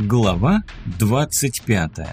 Глава 25.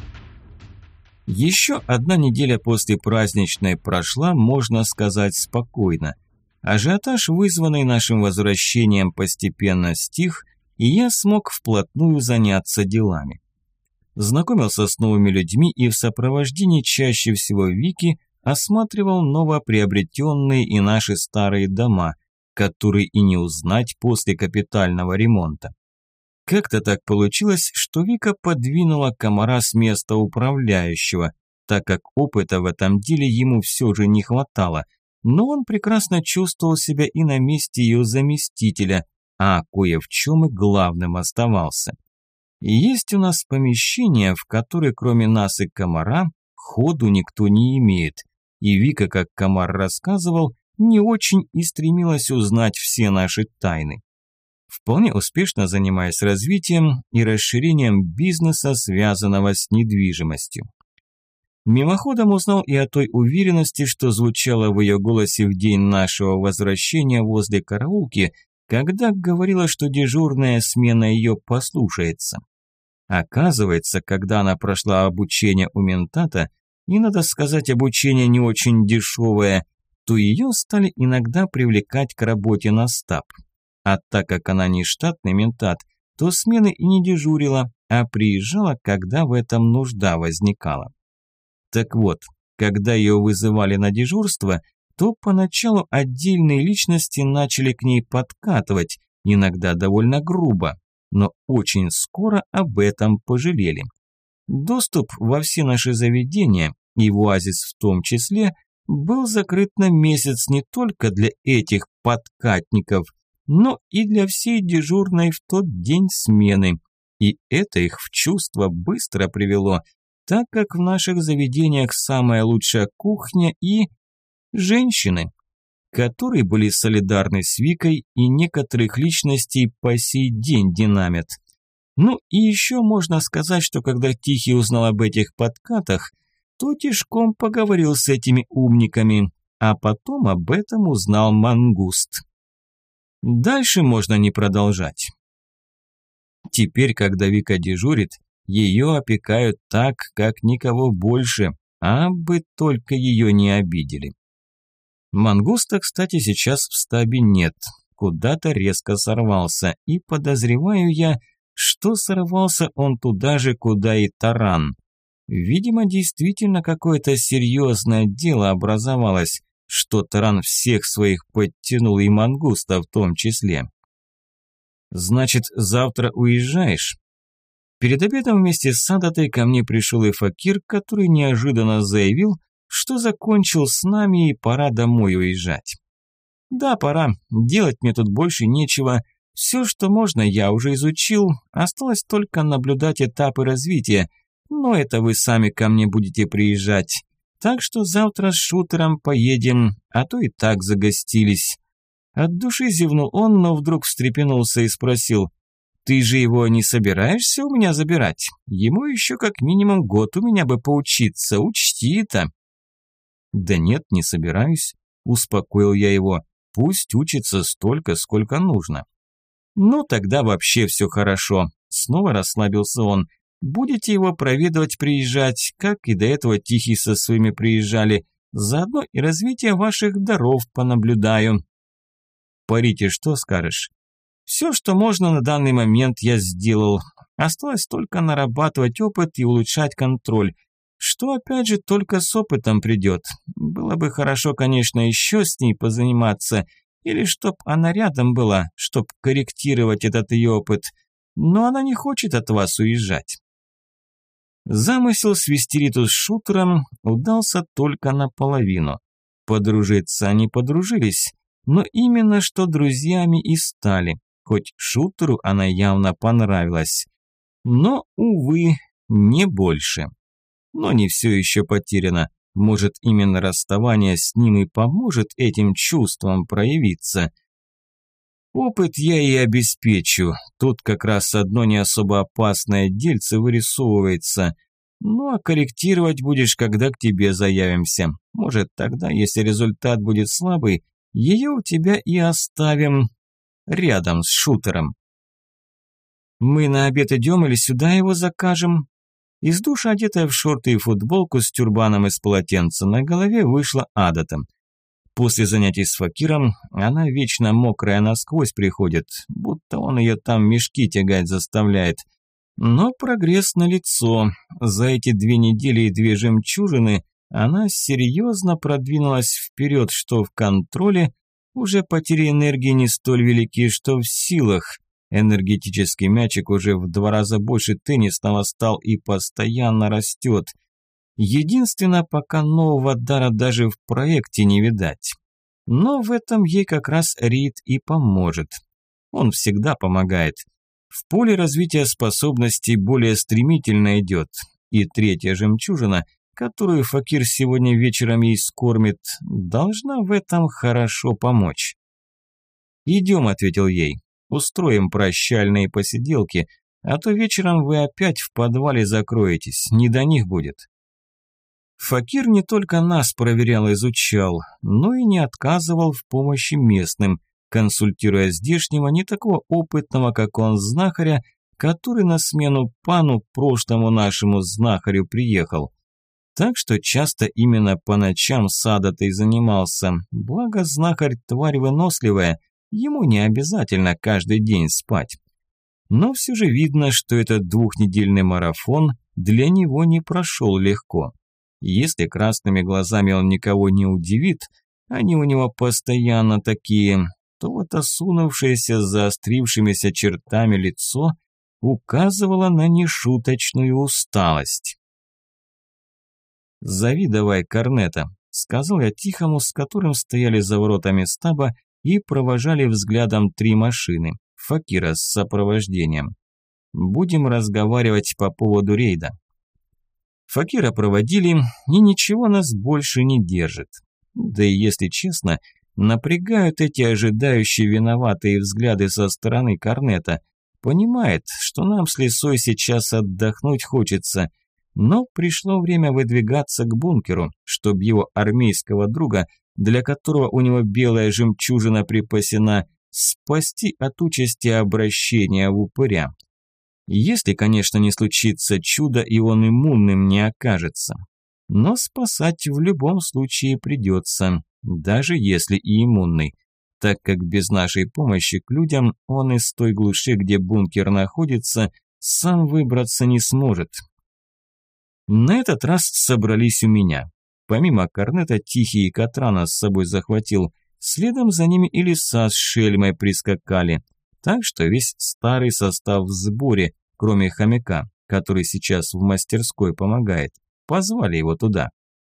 Еще одна неделя после праздничной прошла, можно сказать, спокойно. Ажиотаж, вызванный нашим возвращением, постепенно стих, и я смог вплотную заняться делами. Знакомился с новыми людьми и в сопровождении чаще всего Вики осматривал новоприобретенные и наши старые дома, которые и не узнать после капитального ремонта. Как-то так получилось, что Вика подвинула комара с места управляющего, так как опыта в этом деле ему все же не хватало, но он прекрасно чувствовал себя и на месте ее заместителя, а кое в чем и главным оставался. И есть у нас помещение, в которое кроме нас и комара ходу никто не имеет, и Вика, как комар рассказывал, не очень и стремилась узнать все наши тайны. Вполне успешно занимаясь развитием и расширением бизнеса, связанного с недвижимостью. Мимоходом узнал и о той уверенности, что звучало в ее голосе в день нашего возвращения возле караулки, когда говорила, что дежурная смена ее послушается. Оказывается, когда она прошла обучение у ментата, и, надо сказать, обучение не очень дешевое, то ее стали иногда привлекать к работе на стаб. А так как она не штатный ментат, то смены и не дежурила, а приезжала, когда в этом нужда возникала. Так вот, когда ее вызывали на дежурство, то поначалу отдельные личности начали к ней подкатывать, иногда довольно грубо, но очень скоро об этом пожалели. Доступ во все наши заведения, и в оазис в том числе, был закрыт на месяц не только для этих подкатников, но и для всей дежурной в тот день смены. И это их в чувство быстро привело, так как в наших заведениях самая лучшая кухня и женщины, которые были солидарны с Викой и некоторых личностей по сей день динамят. Ну и еще можно сказать, что когда Тихий узнал об этих подкатах, то тишком поговорил с этими умниками, а потом об этом узнал Мангуст. Дальше можно не продолжать. Теперь, когда Вика дежурит, ее опекают так, как никого больше, а бы только ее не обидели. Мангуста, кстати, сейчас в стабе нет, куда-то резко сорвался, и подозреваю я, что сорвался он туда же, куда и Таран. Видимо, действительно какое-то серьезное дело образовалось, что Таран всех своих подтянул, и Мангуста в том числе. «Значит, завтра уезжаешь?» Перед обедом вместе с Садатой ко мне пришел и Факир, который неожиданно заявил, что закончил с нами и пора домой уезжать. «Да, пора. Делать мне тут больше нечего. Все, что можно, я уже изучил. Осталось только наблюдать этапы развития. Но это вы сами ко мне будете приезжать. Так что завтра с шутером поедем, а то и так загостились». От души зевнул он, но вдруг встрепенулся и спросил: «Ты же его не собираешься у меня забирать? Ему еще как минимум год у меня бы поучиться, учти это». «Да нет, не собираюсь», – успокоил я его. «Пусть учится столько, сколько нужно». «Ну, тогда вообще все хорошо», – снова расслабился он. «Будете его проведывать, приезжать, как и до этого Тихий со своими приезжали. Заодно и развитие ваших даров понаблюдаю». «Парите, что скажешь?» «Все, что можно на данный момент, я сделал. Осталось только нарабатывать опыт и улучшать контроль. Что, опять же, только с опытом придет. Было бы хорошо, конечно, еще с ней позаниматься, или чтоб она рядом была, чтоб корректировать этот ее опыт. Но она не хочет от вас уезжать». Замысел свести Риту с шутером удался только наполовину. Подружиться они подружились, но именно что друзьями и стали, хоть шутеру она явно понравилась. Но, увы, не больше. Но не все еще потеряно. Может, именно расставание с ним и поможет этим чувствам проявиться. Опыт я и обеспечу. Тут как раз одно не особо опасное дельце вырисовывается. Ну а корректировать будешь, когда к тебе заявимся. Может, тогда, если результат будет слабый, ее у тебя и оставим рядом с шутером. Мы на обед идем или сюда его закажем?» Из душа, одетая в шорты и футболку с тюрбаном из полотенца на голове, вышла Адата. После занятий с Факиром она вечно мокрая насквозь приходит, будто он ее там мешки тягать заставляет. Но прогресс налицо. За эти 2 недели и 2 жемчужины она серьезно продвинулась вперед, что в контроле уже потери энергии не столь велики, что в силах. Энергетический мячик уже в 2 раза больше теннисного стал и постоянно растет. Единственное, пока нового дара даже в проекте не видать. Но в этом ей как раз Рид и поможет. Он всегда помогает. В поле развития способностей более стремительно идет. И 3-я жемчужина, которую Факир сегодня вечером ей скормит, должна в этом хорошо помочь. «Идем», – ответил ей. «Устроим прощальные посиделки, а то вечером вы опять в подвале закроетесь, не до них будет». Факир не только нас проверял и изучал, но и не отказывал в помощи местным, консультируя здешнего, не такого опытного, как он, знахаря, который на смену пану, прошлому нашему знахарю, приехал. Так что часто именно по ночам с Адатой занимался, благо знахарь тварь выносливая, ему не обязательно каждый день спать. Но все же видно, что этот 2-недельный марафон для него не прошел легко. Если красными глазами он никого не удивит, они у него постоянно такие, то вот осунувшееся с заострившимися чертами лицо указывало на нешуточную усталость. «Зови давай Корнета», – сказал я Тихому, с которым стояли за воротами стаба и провожали взглядом 3 машины, Факира с сопровождением. «Будем разговаривать по поводу рейда». Факира проводили, и ничего нас больше не держит. Да и если честно, напрягают эти ожидающие виноватые взгляды со стороны Корнета. Понимает, что нам с Лисой сейчас отдохнуть хочется, но пришло время выдвигаться к бункеру, чтобы его армейского друга, для которого у него белая жемчужина припасена, спасти от участи обращения в упыря. Если, конечно, не случится чудо, и он иммунным не окажется. Но спасать в любом случае придется, даже если и иммунный, так как без нашей помощи к людям он из той глуши, где бункер находится, сам выбраться не сможет. На этот раз собрались у меня. Помимо Корнета, Тихий и Катрана с собой захватил, следом за ними и Лиса с Шельмой прискакали. Так что весь старый состав в сборе, кроме хомяка, который сейчас в мастерской помогает. Позвали его туда.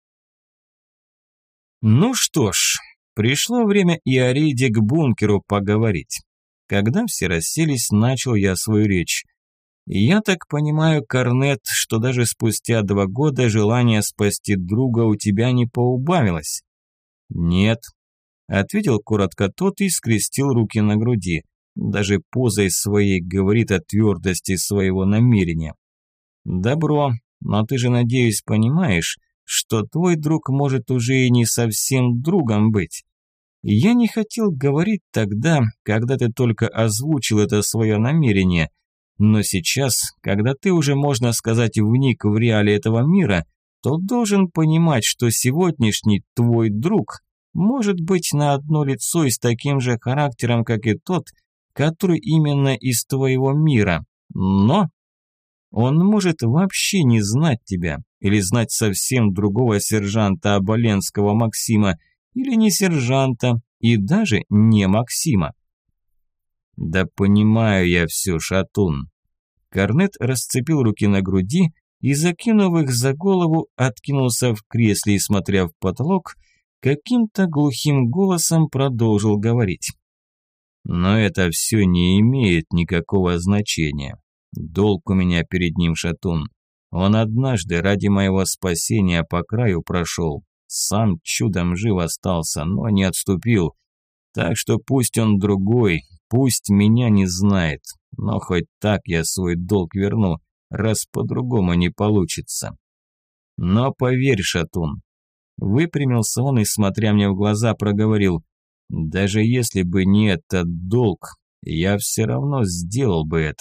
Ну что ж, пришло время и о рейде к бункеру поговорить. Когда все расселись, начал я свою речь. Я так понимаю, Корнет, что даже спустя 2 года желание спасти друга у тебя не поубавилось? Нет, ответил коротко тот и скрестил руки на груди. Даже позой своей говорит о твердости своего намерения. Добро, но ты же, надеюсь, понимаешь, что твой друг может уже и не совсем другом быть. Я не хотел говорить тогда, когда ты только озвучил это свое намерение, но сейчас, когда ты уже, можно сказать, вник в реалии этого мира, то должен понимать, что сегодняшний твой друг может быть на одно лицо и с таким же характером, как и тот, который именно из твоего мира, но он может вообще не знать тебя или знать совсем другого сержанта Оболенского Максима или не сержанта и даже не Максима. Да понимаю я все, Шатун. Корнет расцепил руки на груди и, закинув их за голову, откинулся в кресле и, смотря в потолок, каким-то глухим голосом продолжил говорить. Но это все не имеет никакого значения. Долг у меня перед ним, Шатун. Он однажды ради моего спасения по краю прошел. Сам чудом жив остался, но не отступил. Так что пусть он другой, пусть меня не знает. Но хоть так я свой долг верну, раз по-другому не получится. Но поверь, Шатун. Выпрямился он и, смотря мне в глаза, проговорил. Даже если бы не этот долг, я все равно сделал бы это.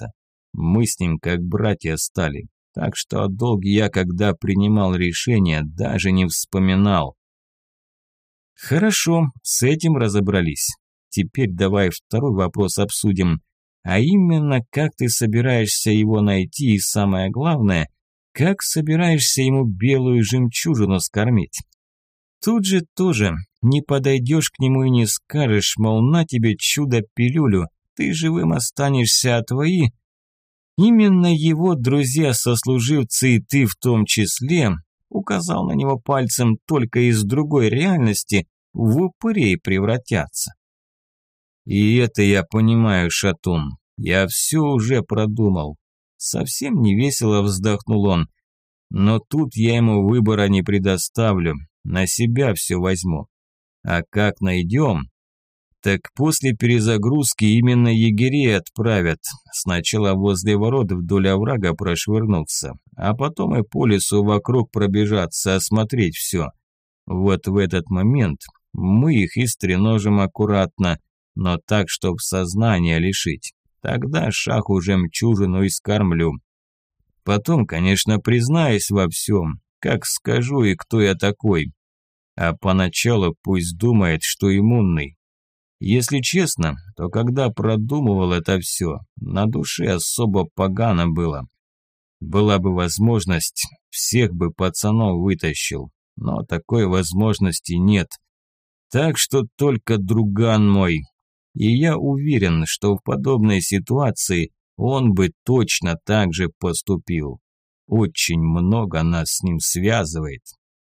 Мы с ним как братья стали, так что о долге я, когда принимал решение, даже не вспоминал. Хорошо, с этим разобрались. Теперь давай второй вопрос обсудим. А именно, как ты собираешься его найти и, самое главное, как собираешься ему белую жемчужину скормить? Тут же тоже не подойдешь к нему и не скажешь, мол, на тебе чудо-пилюлю, ты живым останешься, а твои... Именно его друзья-сослуживцы, и ты в том числе, указал на него пальцем, только из другой реальности в упырей превратятся. И это я понимаю, Шатун, я все уже продумал. Совсем невесело вздохнул он. Но тут я ему выбора не предоставлю, на себя все возьму. А как найдем? Так после перезагрузки именно егерей отправят. Сначала возле ворот вдоль оврага прошвырнуться, а потом и по лесу вокруг пробежаться, осмотреть все. Вот в этот момент мы их и стреножим аккуратно, но так, чтоб сознания лишить. Тогда шаху жемчужину и скормлю. Потом, конечно, признаюсь во всем, как скажу и кто я такой. А поначалу пусть думает, что иммунный. Если честно, то когда продумывал это все, на душе особо погано было. Была бы возможность, всех бы пацанов вытащил, но такой возможности нет. Так что только друган мой. И я уверен, что в подобной ситуации он бы точно так же поступил. Очень много нас с ним связывает.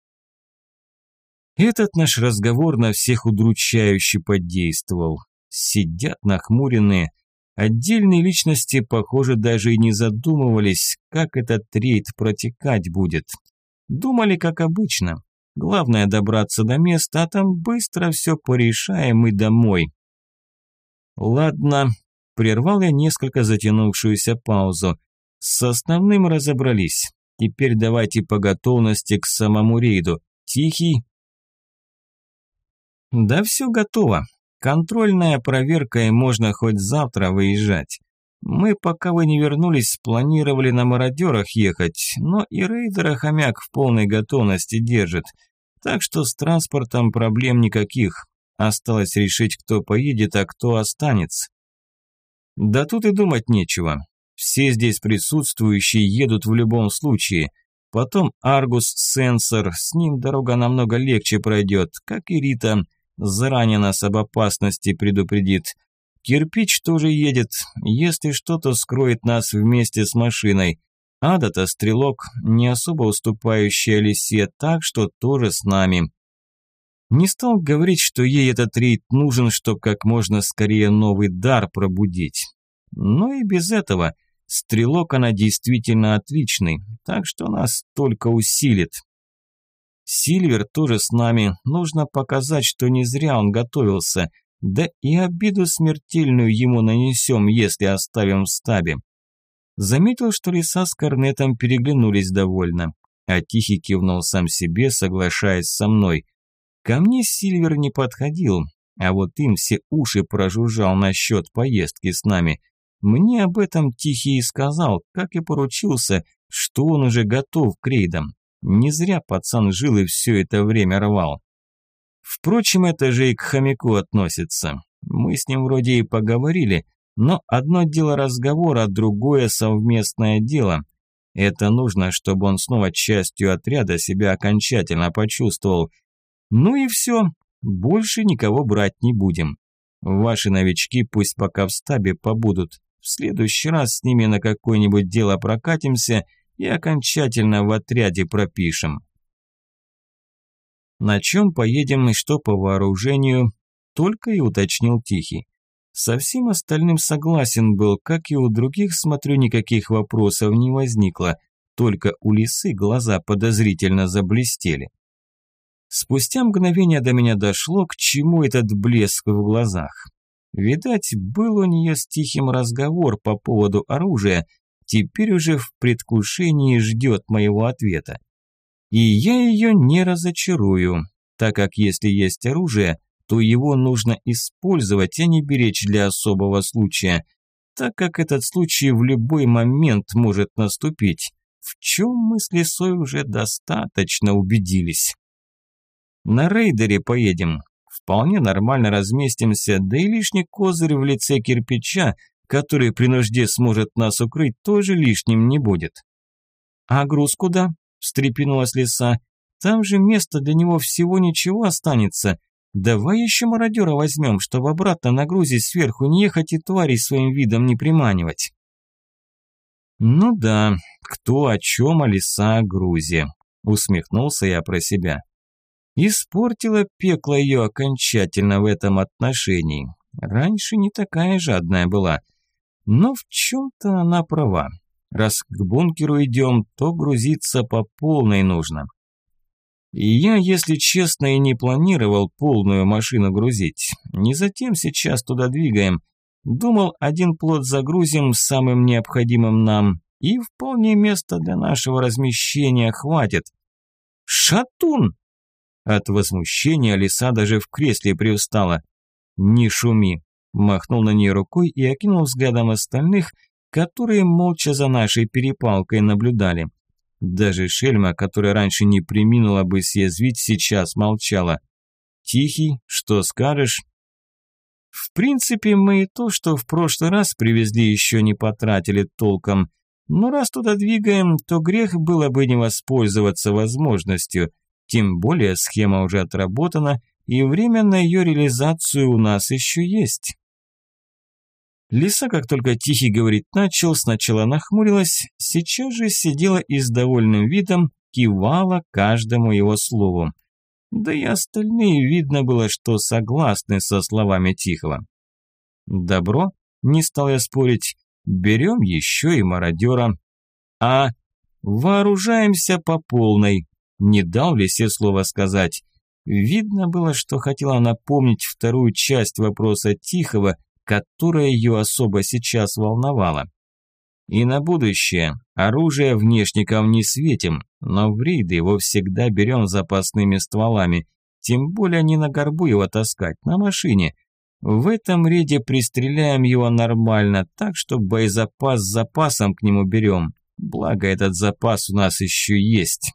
Этот наш разговор на всех удручающе подействовал. Сидят нахмуренные. Отдельные личности, похоже, даже и не задумывались, как этот рейд протекать будет. Думали, как обычно. Главное добраться до места, а там быстро все порешаем и домой. Ладно, прервал я несколько затянувшуюся паузу. С основным разобрались. Теперь давайте по готовности к самому рейду. Тихий? Да все готово. Контрольная проверка, и можно хоть завтра выезжать. Мы, пока вы не вернулись, планировали на мародерах ехать, но и рейдера хомяк в полной готовности держит. Так что с транспортом проблем никаких. Осталось решить, кто поедет, а кто останется. Да тут и думать нечего. Все здесь присутствующие едут в любом случае. Потом Аргус Сенсор, с ним дорога намного легче пройдет, как и Рита, заранее нас об опасности предупредит. Кирпич тоже едет, если что-то скроет нас вместе с машиной. Ада-то стрелок, не особо уступающий Алисе, так что тоже с нами. Не стал говорить, что ей этот рейд нужен, чтобы как можно скорее новый дар пробудить. Но и без этого стрелок она действительно отличный, так что нас только усилит. Сильвер тоже с нами, нужно показать, что не зря он готовился, да и обиду смертельную ему нанесем, если оставим в стабе. Заметил, что Лиса с Корнетом переглянулись довольно, а Тихий кивнул сам себе, соглашаясь со мной. Ко мне Сильвер не подходил, а вот им все уши прожужжал насчет поездки с нами. Мне об этом Тихий и сказал, как и поручился, что он уже готов к рейдам. Не зря пацан жил и все это время рвал. Впрочем, это же и к хомяку относится. Мы с ним вроде и поговорили, но одно дело разговор, а другое совместное дело. Это нужно, чтобы он снова частью отряда себя окончательно почувствовал. Ну и все, больше никого брать не будем. Ваши новички пусть пока в стабе побудут. В следующий раз с ними на какое-нибудь дело прокатимся и окончательно в отряде пропишем. На чем поедем и что по вооружению, только и уточнил Тихий. Со всем остальным согласен был, как и у других, смотрю, никаких вопросов не возникло, только у Лисы глаза подозрительно заблестели. Спустя мгновение до меня дошло, к чему этот блеск в глазах. Видать, был у нее с Тихим разговор по поводу оружия, теперь уже в предвкушении ждет моего ответа. И я ее не разочарую, так как если есть оружие, то его нужно использовать, а не беречь для особого случая. так как этот случай в любой момент может наступить, в чем мы с Лисой уже достаточно убедились. На рейдере поедем. Вполне нормально разместимся, да и лишний козырь в лице кирпича, который при нужде сможет нас укрыть, тоже лишним не будет. «А груз куда?» – встрепенулась Лиса. «Там же место для него всего ничего останется. Давай еще мародера возьмем, чтобы обратно на грузе сверху не ехать и тварей своим видом не приманивать». «Ну да, кто о чем, а Лиса о грузе», – усмехнулся я про себя. Испортила пекло ее окончательно в этом отношении. Раньше не такая жадная была. Но в чем-то она права. Раз к бункеру идем, то грузиться по полной нужно. И я, если честно, и не планировал полную машину грузить. Не затем сейчас туда двигаем. Думал, один плот загрузим самым необходимым нам, и вполне места для нашего размещения хватит. «Шатун!» От возмущения Лиса даже в кресле привстала. «Не шуми!» – махнул на нее рукой и окинул взглядом остальных, которые молча за нашей перепалкой наблюдали. Даже Шельма, которая раньше не преминула бы съязвить, сейчас молчала. «Тихий, что скажешь?» В принципе, мы и то, что в прошлый раз привезли, еще не потратили толком. Но раз туда двигаем, то грех было бы не воспользоваться возможностью. Тем более схема уже отработана, и время на ее реализацию у нас еще есть. Лиса, как только Тихий говорить начал, сначала нахмурилась, сейчас же сидела и с довольным видом кивала каждому его слову. Да и остальные видно было, что согласны со словами Тихого. «Добро», не стал я спорить, берем еще и мародера. «А вооружаемся по полной», не дал Лисе слова сказать. Видно было, что хотела напомнить вторую часть вопроса Тихого, которая ее особо сейчас волновала. «И на будущее. Оружие внешникам не светим, но в рейды его всегда берем запасными стволами. Тем более не на горбу его таскать, на машине. В этом рейде пристреляем его нормально, так что боезапас с запасом к нему берем. Благо этот запас у нас еще есть».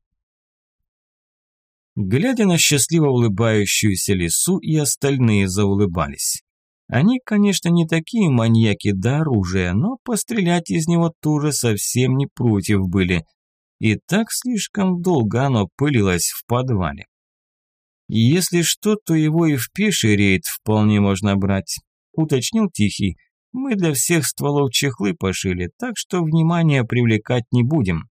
Глядя на счастливо улыбающуюся Лису, и остальные заулыбались. Они, конечно, не такие маньяки до оружия, но пострелять из него тоже совсем не против были. И так слишком долго оно пылилось в подвале. И если что, то его и в пеший рейд вполне можно брать, уточнил Тихий. Мы для всех стволов чехлы пошили, так что внимания привлекать не будем.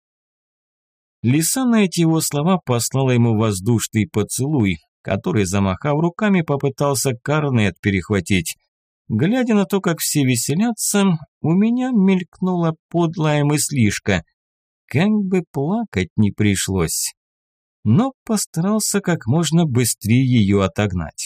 Лиса на эти его слова послала ему воздушный поцелуй, который, замахав руками, попытался корнет перехватить. Глядя на то, как все веселятся, у меня мелькнула подлая мыслишка. Как бы плакать не пришлось. Но постарался как можно быстрее ее отогнать.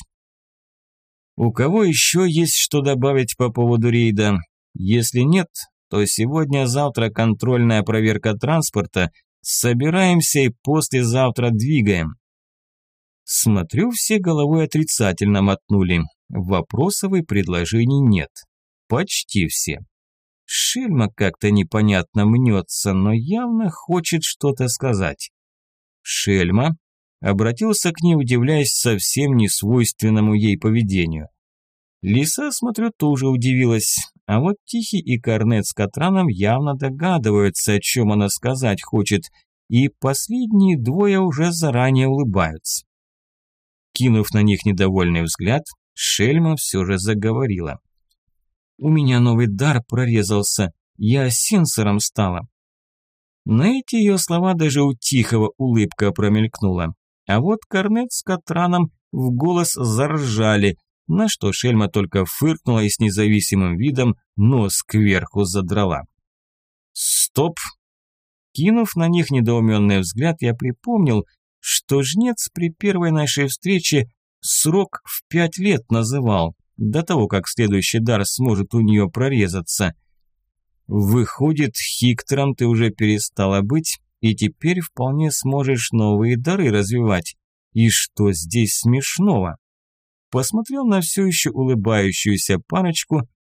У кого еще есть что добавить по поводу рейда? Если нет, то сегодня-завтра контрольная проверка транспорта. Собираемся и послезавтра двигаем. Смотрю, все головой отрицательно мотнули. Вопросов и предложений нет. Почти все. Шельма как-то непонятно мнется, но явно хочет что-то сказать. «Шельма?» Обратился к ней, удивляясь совсем несвойственному ей поведению. Лиса, смотрю, тоже удивилась, а вот Тихий и Корнет с Катраном явно догадываются, о чем она сказать хочет, и последние двое уже заранее улыбаются. Кинув на них недовольный взгляд, Шельма все же заговорила. «У меня новый дар прорезался, я сенсором стала». На эти ее слова даже у Тихого улыбка промелькнула, а вот Корнет с Катраном в голос заржали, на что Шельма только фыркнула и с независимым видом нос кверху задрала. «Стоп!» Кинув на них недоуменный взгляд, я припомнил, что жнец при первой нашей встрече срок в 5 лет называл, до того, как следующий дар сможет у нее прорезаться. Выходит, хиктором ты уже перестала быть, и теперь вполне сможешь новые дары развивать. И что здесь смешного? Посмотрел на все еще улыбающуюся парочку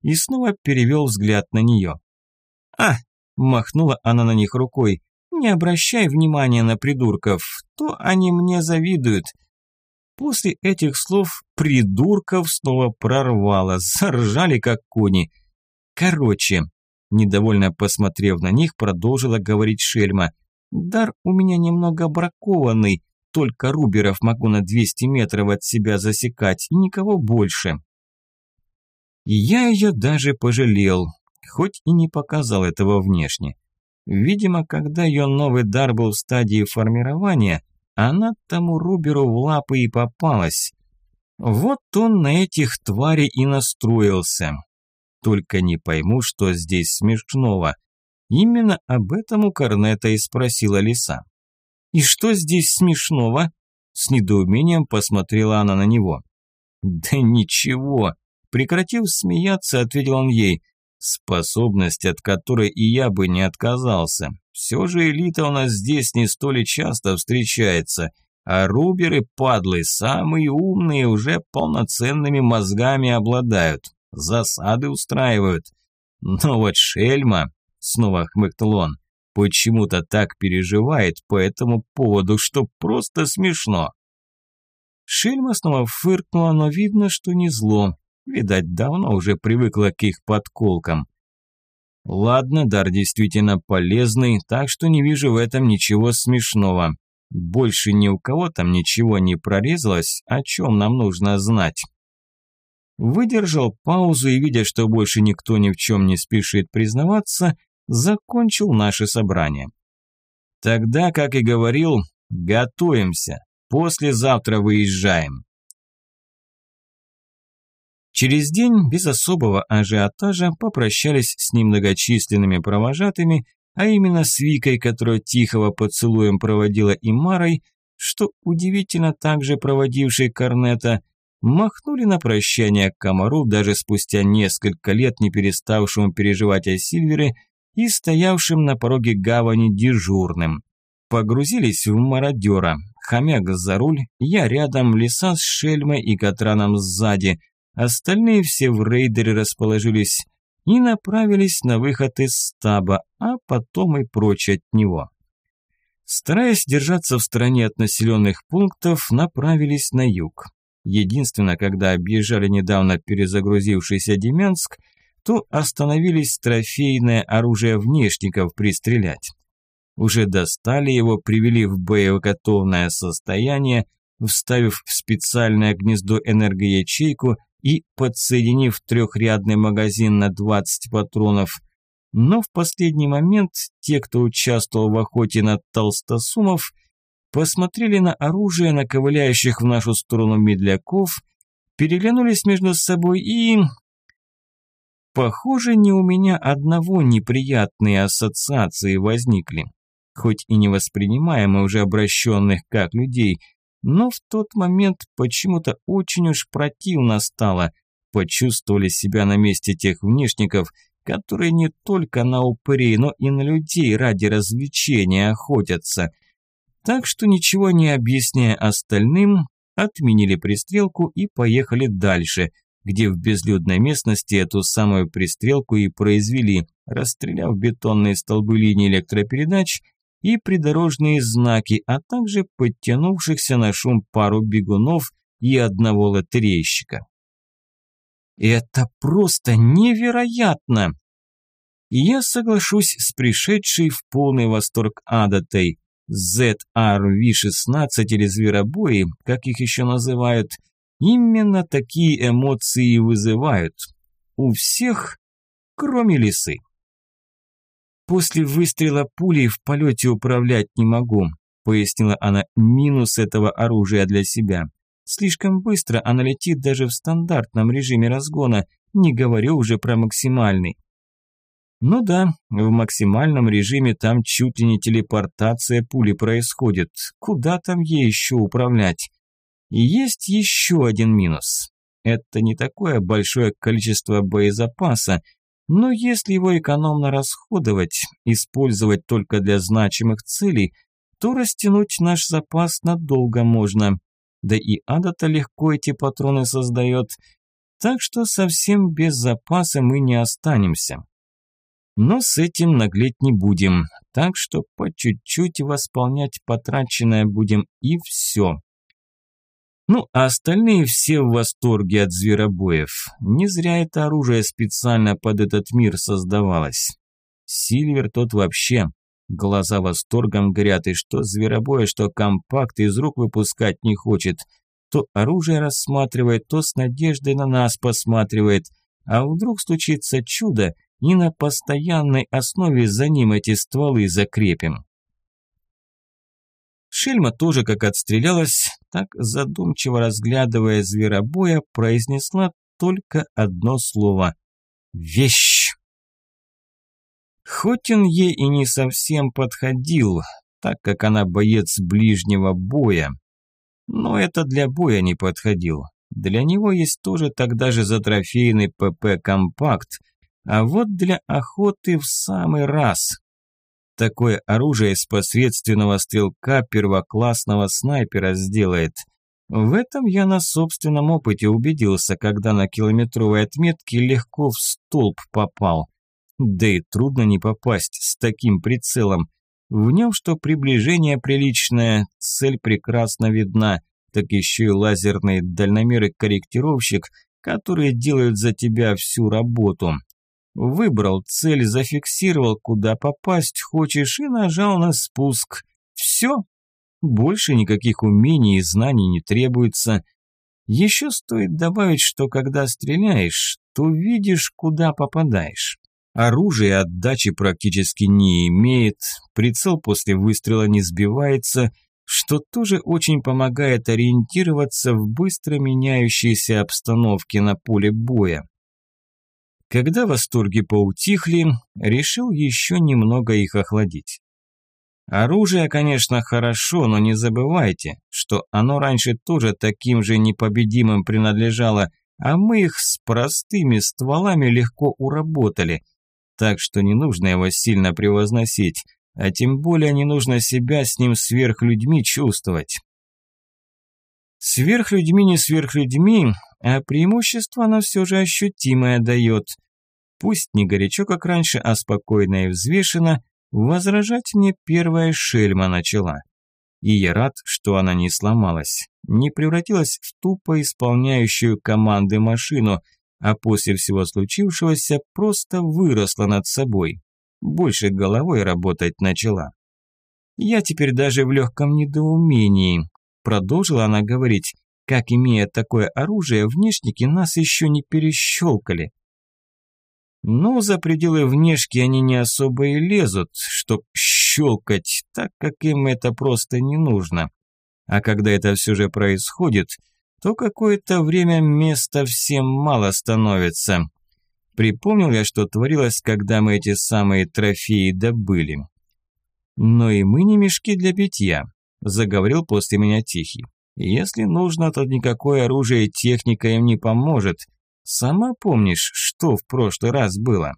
и снова перевел взгляд на нее. «А!» – махнула она на них рукой. «Не обращай внимания на придурков, то они мне завидуют». После этих слов придурков снова прорвало, заржали как кони. «Короче», – недовольно посмотрев на них, продолжила говорить Шельма, «дар у меня немного бракованный, только руберов могу на 200 метров от себя засекать, и никого больше». И я ее даже пожалел, хоть и не показал этого внешне. Видимо, когда ее новый дар был в стадии формирования, она тому Руберу в лапы и попалась. Вот он на этих тварей и настроился. Только не пойму, что здесь смешного. Именно об этом у Корнета и спросила лиса. «И что здесь смешного?» С недоумением посмотрела она на него. «Да ничего», прекратив смеяться, ответил он ей. «Способность, от которой и я бы не отказался. Все же элита у нас здесь не столь часто встречается, а руберы, падлы, самые умные, уже полноценными мозгами обладают, засады устраивают. Но вот Шельма, снова хмыкнул он, почему-то так переживает по этому поводу, что просто смешно». Шельма снова фыркнула, но видно, что не зло. Видать, давно уже привыкла к их подколкам. «Ладно, дар действительно полезный, так что не вижу в этом ничего смешного. Больше ни у кого там ничего не прорезалось, о чем нам нужно знать». Выдержал паузу и, видя, что больше никто ни в чем не спешит признаваться, закончил наше собрание. «Тогда, как и говорил, готовимся. Послезавтра выезжаем». Через день без особого ажиотажа попрощались с немногочисленными провожатыми, а именно с Викой, которую Тихого поцелуем проводила, и Марой, что удивительно также проводившей Корнета, махнули на прощание к комару, даже спустя несколько лет не переставшему переживать о Сильвере и стоявшим на пороге гавани дежурным. Погрузились в мародера, хомяк за руль, я рядом, лиса с Шельмой и Катраном сзади. Остальные все в рейдере расположились и направились на выход из стаба, а потом и прочь от него. Стараясь держаться в стороне от населенных пунктов, направились на юг. Единственное, когда объезжали недавно перезагрузившийся Демянск, то остановились трофейное оружие внешников пристрелять. Уже достали его, привели в боеготовное состояние, вставив в специальное гнездо энергоячейку и подсоединив трехрядный магазин на 20 патронов. Но в последний момент те, кто участвовал в охоте на толстосумов, посмотрели на оружие, на ковыляющих в нашу сторону медляков, переглянулись между собой и... Похоже, не у меня одного неприятные ассоциации возникли. Хоть и не воспринимаемые уже обращенных как людей, но в тот момент почему-то очень уж противно стало. Почувствовали себя на месте тех внешников, которые не только на упырей, но и на людей ради развлечения охотятся. Так что, ничего не объясняя остальным, отменили пристрелку и поехали дальше, где в безлюдной местности эту самую пристрелку и произвели, расстреляв бетонные столбы линий электропередач и придорожные знаки, а также подтянувшихся на шум пару бегунов и одного лотерейщика. Это просто невероятно! И я соглашусь с пришедшей в полный восторг Адатой. ZRV-16 или зверобои, как их еще называют, именно такие эмоции вызывают. У всех, кроме лисы. «После выстрела пулей в полете управлять не могу», пояснила она минус этого оружия для себя. «Слишком быстро она летит даже в стандартном режиме разгона, не говорю уже про максимальный». Ну да, в максимальном режиме там чуть ли не телепортация пули происходит. Куда там ей еще управлять? И есть еще один минус. Это не такое большое количество боезапаса, но если его экономно расходовать, использовать только для значимых целей, то растянуть наш запас надолго можно. Да и Адата легко эти патроны создает. Так что совсем без запаса мы не останемся. Но с этим наглеть не будем, так что по чуть-чуть восполнять потраченное будем и все. Ну, а остальные все в восторге от зверобоев. Не зря это оружие специально под этот мир создавалось. Сильвер тот вообще. Глаза восторгом горят, и что зверобоя, что компакт из рук выпускать не хочет. То оружие рассматривает, то с надеждой на нас посматривает. А вдруг случится чудо, и на постоянной основе за ним эти стволы закрепим. Шельма тоже как отстрелялась, так задумчиво разглядывая зверобоя, произнесла только одно слово – «Вещь». Хоть он ей и не совсем подходил, так как она боец ближнего боя, но это для боя не подходил. Для него есть тоже тогда же затрофейный ПП-компакт, а вот для охоты в самый раз. Такое оружие из посредственного стрелка первоклассного снайпера сделает. В этом я на собственном опыте убедился, когда на километровой отметке легко в столб попал. Да и трудно не попасть с таким прицелом. В нем что приближение приличное, цель прекрасно видна, так еще и лазерные дальномеры-корректировщик, которые делают за тебя всю работу. Выбрал цель, зафиксировал, куда попасть хочешь, и нажал на спуск. Все. Больше никаких умений и знаний не требуется. Еще стоит добавить, что когда стреляешь, то видишь, куда попадаешь. Оружие отдачи практически не имеет, прицел после выстрела не сбивается, что тоже очень помогает ориентироваться в быстро меняющейся обстановке на поле боя. Когда восторги поутихли, решил еще немного их охладить. Оружие, конечно, хорошо, но не забывайте, что оно раньше тоже таким же непобедимым принадлежало, а мы их с простыми стволами легко уработали, так что не нужно его сильно превозносить, а тем более не нужно себя с ним сверхлюдьми чувствовать. Сверхлюдьми не сверхлюдьми, а преимущество оно все же ощутимое дает. Пусть не горячо, как раньше, а спокойно и взвешенно, возражать мне первая Шельма начала. И я рад, что она не сломалась, не превратилась в тупо исполняющую команды машину, а после всего случившегося просто выросла над собой. Больше головой работать начала. Я теперь даже в легком недоумении. Продолжила она говорить, как, имея такое оружие, внешники нас еще не перещелкали. Но за пределы внешки они не особо и лезут, чтоб щелкать, так как им это просто не нужно. А когда это все же происходит, то какое-то время места всем мало становится. Припомнил я, что творилось, когда мы эти самые трофеи добыли. Но и мы не мешки для битья, заговорил после меня Тихий. Если нужно, то никакое оружие и техника им не поможет. Сама помнишь, что в прошлый раз было?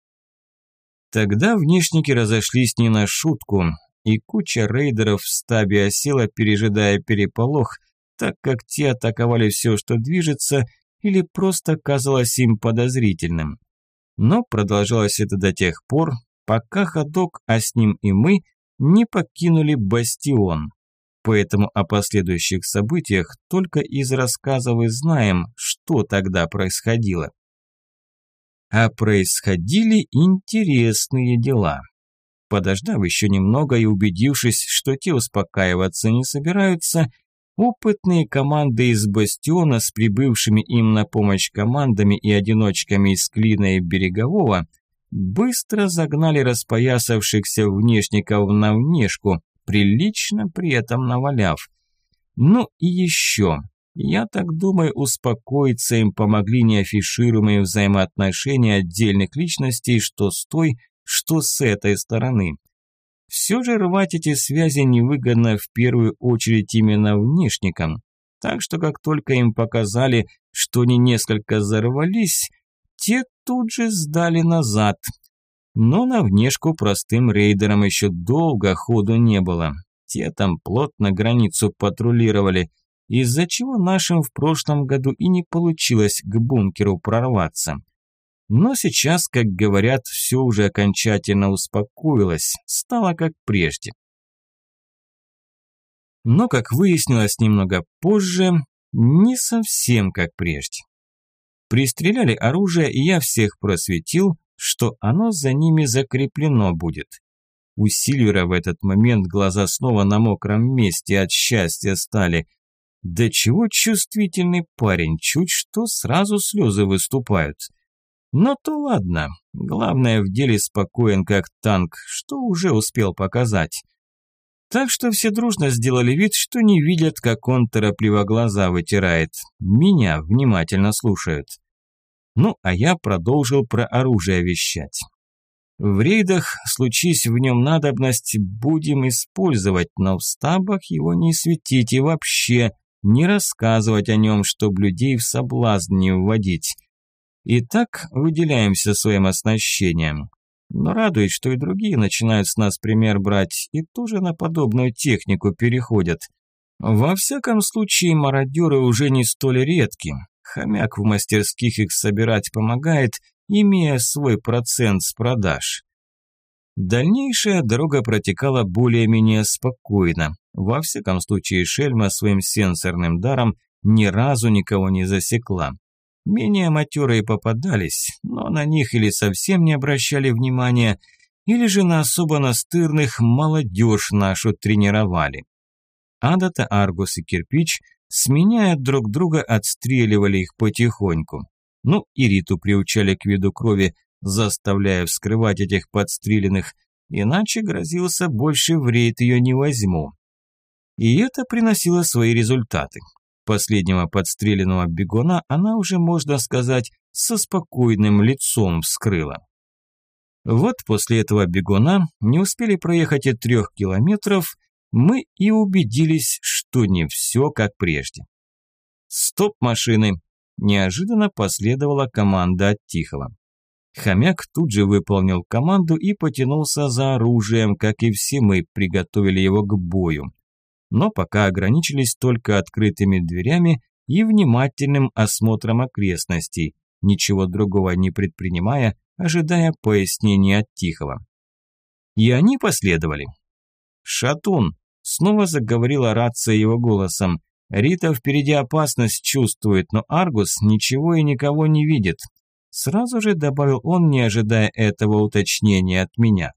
Тогда внешники разошлись не на шутку, и куча рейдеров в стабе осела, пережидая переполох, так как те атаковали все, что движется, или просто казалось им подозрительным. Но продолжалось это до тех пор, пока ходок, а с ним и мы, не покинули бастион. Поэтому о последующих событиях только из рассказов и знаем, что тогда происходило. А происходили интересные дела. Подождав еще немного и убедившись, что те успокаиваться не собираются, опытные команды из бастиона с прибывшими им на помощь командами и одиночками из Клина и Берегового быстро загнали распоясавшихся внешников на внешку, прилично при этом наваляв. Ну и еще, я так думаю, успокоиться им помогли неафишируемые взаимоотношения отдельных личностей, что с той, что с этой стороны. Все же рвать эти связи невыгодно в первую очередь именно внешникам, так что как только им показали, что они несколько взорвались, те тут же сдали назад. Но на внешку простым рейдерам еще долго ходу не было. Те там плотно границу патрулировали. из-за чего нашим в прошлом году и не получилось к бункеру прорваться. Но сейчас, как говорят, все уже окончательно успокоилось, стало как прежде. Но, как выяснилось немного позже, не совсем как прежде. Пристреляли оружие, и я всех просветил, что оно за ними закреплено будет. У Сильвера в этот момент глаза снова на мокром месте от счастья стали. Да чего чувствительный парень, чуть что сразу слезы выступают. Но то ладно, главное в деле спокоен как танк, что уже успел показать. Так что все дружно сделали вид, что не видят, как он торопливо глаза вытирает. Меня внимательно слушают. Ну, а я продолжил про оружие вещать. В рейдах, случись в нем надобность, будем использовать, но в стабах его не светить и вообще не рассказывать о нем, чтобы людей в соблазн не вводить. И так выделяемся своим оснащением. Но радует, что и другие начинают с нас пример брать и тоже на подобную технику переходят. Во всяком случае, мародеры уже не столь редки. Хомяк в мастерских их собирать помогает, имея свой процент с продаж. Дальнейшая дорога протекала более-менее спокойно. Во всяком случае, Шельма своим сенсорным даром ни разу никого не засекла. Менее матерые попадались, но на них или совсем не обращали внимания, или же на особо настырных молодежь нашу тренировали. Адата, Аргус и Кирпич, сменяя друг друга, отстреливали их потихоньку. Ну и Риту приучали к виду крови, заставляя вскрывать этих подстреленных, иначе грозился больше в рейд ее не возьму. И это приносило свои результаты. Последнего подстреленного бегуна она уже, можно сказать, со спокойным лицом вскрыла. Вот после этого бегуна не успели проехать и 3 километров, мы и убедились, что не все как прежде. «Стоп, машины!» – неожиданно последовала команда от Тихого. Хомяк тут же выполнил команду и потянулся за оружием, как и все мы приготовили его к бою. Но пока ограничились только открытыми дверями и внимательным осмотром окрестностей, ничего другого не предпринимая, ожидая пояснений от Тихого. И они последовали. «Шатун!» – снова заговорила рация его голосом. «Рита впереди опасность чувствует, но Аргус ничего и никого не видит». Сразу же добавил он, не ожидая этого уточнения от меня.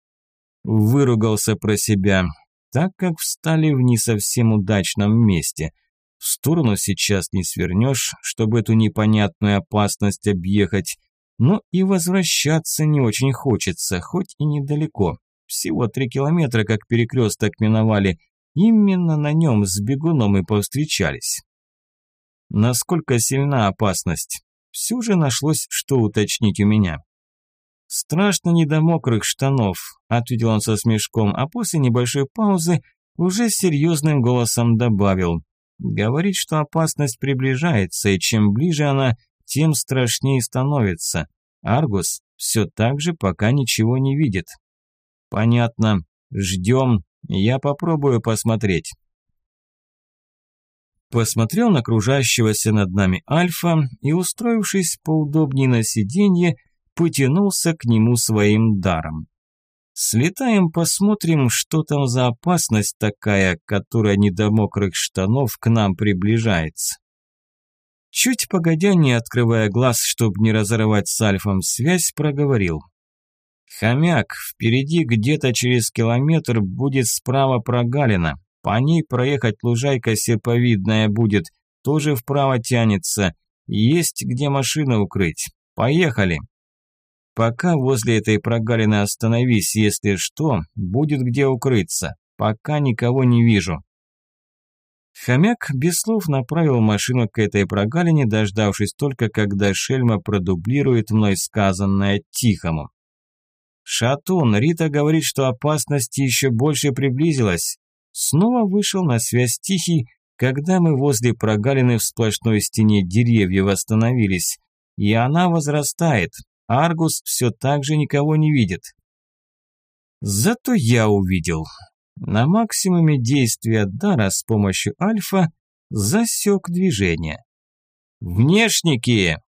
Выругался про себя, так как встали в не совсем удачном месте. В сторону сейчас не свернешь, чтобы эту непонятную опасность объехать, но и возвращаться не очень хочется, хоть и недалеко. Всего 3 километра, как перекресток миновали, именно на нем с бегуном и повстречались. Насколько сильна опасность? Все же нашлось, что уточнить у меня. «Страшно не до мокрых штанов», – ответил он со смешком, а после небольшой паузы уже серьезным голосом добавил. «Говорит, что опасность приближается, и чем ближе она, тем страшнее становится. Аргус все так же пока ничего не видит». «Понятно. Ждем. Я попробую посмотреть». Посмотрел на кружащегося над нами Альфа и, устроившись поудобнее на сиденье, потянулся к нему своим даром. «Слетаем, посмотрим, что там за опасность такая, которая не до мокрых штанов к нам приближается». Чуть погодя, не открывая глаз, чтобы не разорвать с Альфом связь, проговорил. «Хомяк, впереди где-то через километр будет справа прогалина. По ней проехать лужайка серповидная будет, тоже вправо тянется. Есть где машину укрыть. Поехали. Пока возле этой прогалины остановись, если что, будет где укрыться. Пока никого не вижу». Хомяк без слов направил машину к этой прогалине, дождавшись только, когда Шельма продублирует мной сказанное Тихому. «Шатун, Рита говорит, что опасность еще больше приблизилась». Снова вышел на связь Тихий, когда мы возле прогалины в сплошной стене деревьев остановились. И она возрастает. Аргус все так же никого не видит. Зато я увидел. На максимуме действия дара с помощью Альфа засек движение. «Внешники!»